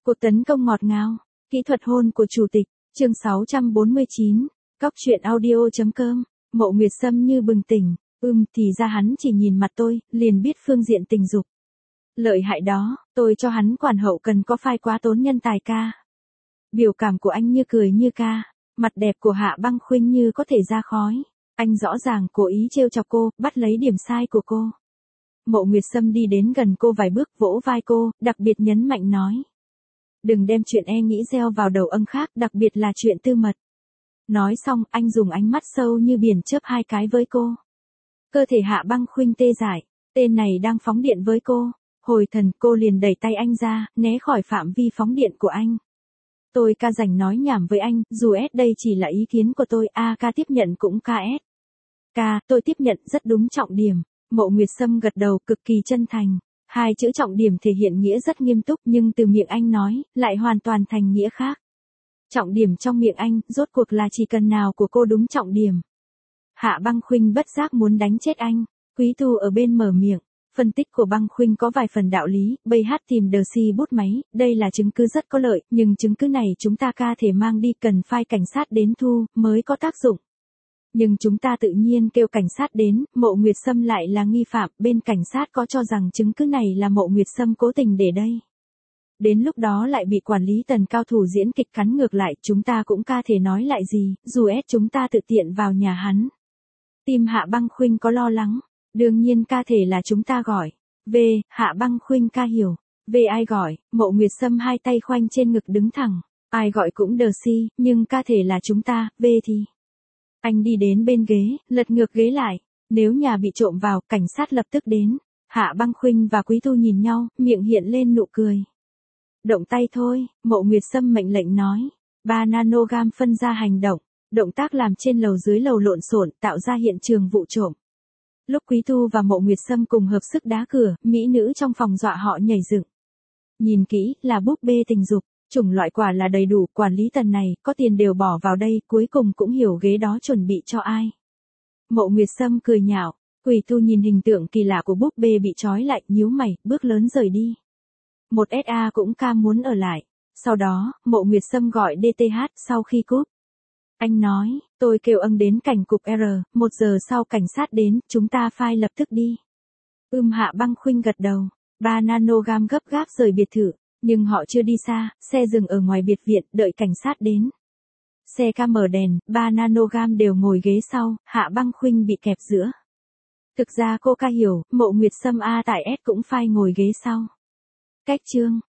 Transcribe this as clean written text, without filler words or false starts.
Cuộc tấn công ngọt ngào, kỹ thuật hôn của chủ tịch, chương 649, cóc truyện audio.com, Mộ Nguyệt Sâm như bừng tỉnh, thì ra hắn chỉ nhìn mặt tôi, liền biết phương diện tình dục. Lợi hại đó, tôi cho hắn quản hậu cần có phai quá tốn nhân tài ca. Biểu cảm của anh như cười như ca, mặt đẹp của Hạ Băng Khuynh như có thể ra khói. Anh rõ ràng cố ý trêu chọc cô, bắt lấy điểm sai của cô. Mộ Nguyệt Sâm đi đến gần cô vài bước vỗ vai cô, đặc biệt nhấn mạnh nói. Đừng đem chuyện nghĩ gieo vào đầu khác, đặc biệt là chuyện tư mật. Nói xong, anh dùng ánh mắt sâu như biển chớp hai cái với cô. Cơ thể Hạ Băng Khuynh tê dại, tên này đang phóng điện với cô. Hồi thần cô liền đẩy tay anh ra, né khỏi phạm vi phóng điện của anh. Tôi ca rảnh nói nhảm với anh, dù đây chỉ là ý kiến của tôi, ca tiếp nhận cũng KS. Ca, tôi tiếp nhận rất đúng trọng điểm. Mộ Nguyệt Sâm gật đầu cực kỳ chân thành. Hai chữ trọng điểm thể hiện nghĩa rất nghiêm túc nhưng từ miệng anh nói, lại hoàn toàn thành nghĩa khác. Trọng điểm trong miệng anh, rốt cuộc là chỉ cần nào của cô đúng trọng điểm. Hạ Băng Khuynh bất giác muốn đánh chết anh. Quý Tu ở bên mở miệng. Phân tích của Băng Khuynh có vài phần đạo lý, tìm Đờ bút máy, đây là chứng cứ rất có lợi, nhưng chứng cứ này chúng ta thể mang đi cần phai cảnh sát đến thu, mới có tác dụng. Nhưng chúng ta tự nhiên kêu cảnh sát đến, Mộ Nguyệt Sâm lại là nghi phạm, bên cảnh sát có cho rằng chứng cứ này là Mộ Nguyệt Sâm cố tình để đây. Đến lúc đó lại bị quản lý Tần cao thủ diễn kịch cắn ngược lại, chúng ta cũng thể nói lại gì, dù chúng ta tự tiện vào nhà hắn. Tim Hạ Băng Khuynh có lo lắng. Đương nhiên thể là chúng ta gọi. Hạ Băng Khuynh hiểu. Ai gọi, Mộ Nguyệt Sâm hai tay khoanh trên ngực đứng thẳng. Ai gọi cũng Đờ nhưng thể là chúng ta, thì. Anh đi đến bên ghế, lật ngược ghế lại. Nếu nhà bị trộm vào, cảnh sát lập tức đến. Hạ Băng Khuynh và Quý Tu nhìn nhau, miệng hiện lên nụ cười. Động tay thôi, Mộ Nguyệt Sâm mệnh lệnh nói. 3 nanogam phân ra hành động. Động tác làm trên lầu dưới lầu lộn xộn, tạo ra hiện trường vụ trộm. Lúc Quý Tu và Mộ Nguyệt Sâm cùng hợp sức đá cửa, mỹ nữ trong phòng dọa họ nhảy dựng. Nhìn kỹ, là búp bê tình dục, chủng loại quả là đầy đủ, quản lý Tần này, có tiền đều bỏ vào đây, cuối cùng cũng hiểu ghế đó chuẩn bị cho ai. Mộ Nguyệt Sâm cười nhạo, Quý Tu nhìn hình tượng kỳ lạ của búp bê bị trói lại, nhíu mày, bước lớn rời đi. Một SA cũng muốn ở lại. Sau đó, Mộ Nguyệt Sâm gọi DTH sau khi cúp. Anh nói, tôi kêu đến cảnh cục R, 1 giờ sau cảnh sát đến, chúng ta phai lập tức đi. Hạ Băng Khuynh gật đầu, 3 nanogam gấp gáp rời biệt thự, nhưng họ chưa đi xa, xe dừng ở ngoài biệt viện, đợi cảnh sát đến. Xe ca mở đèn, 3 nanogam đều ngồi ghế sau, Hạ Băng Khuynh bị kẹp giữa. Thực ra cô hiểu, Mộ Nguyệt Sâm tại S cũng phai ngồi ghế sau. Cách chương.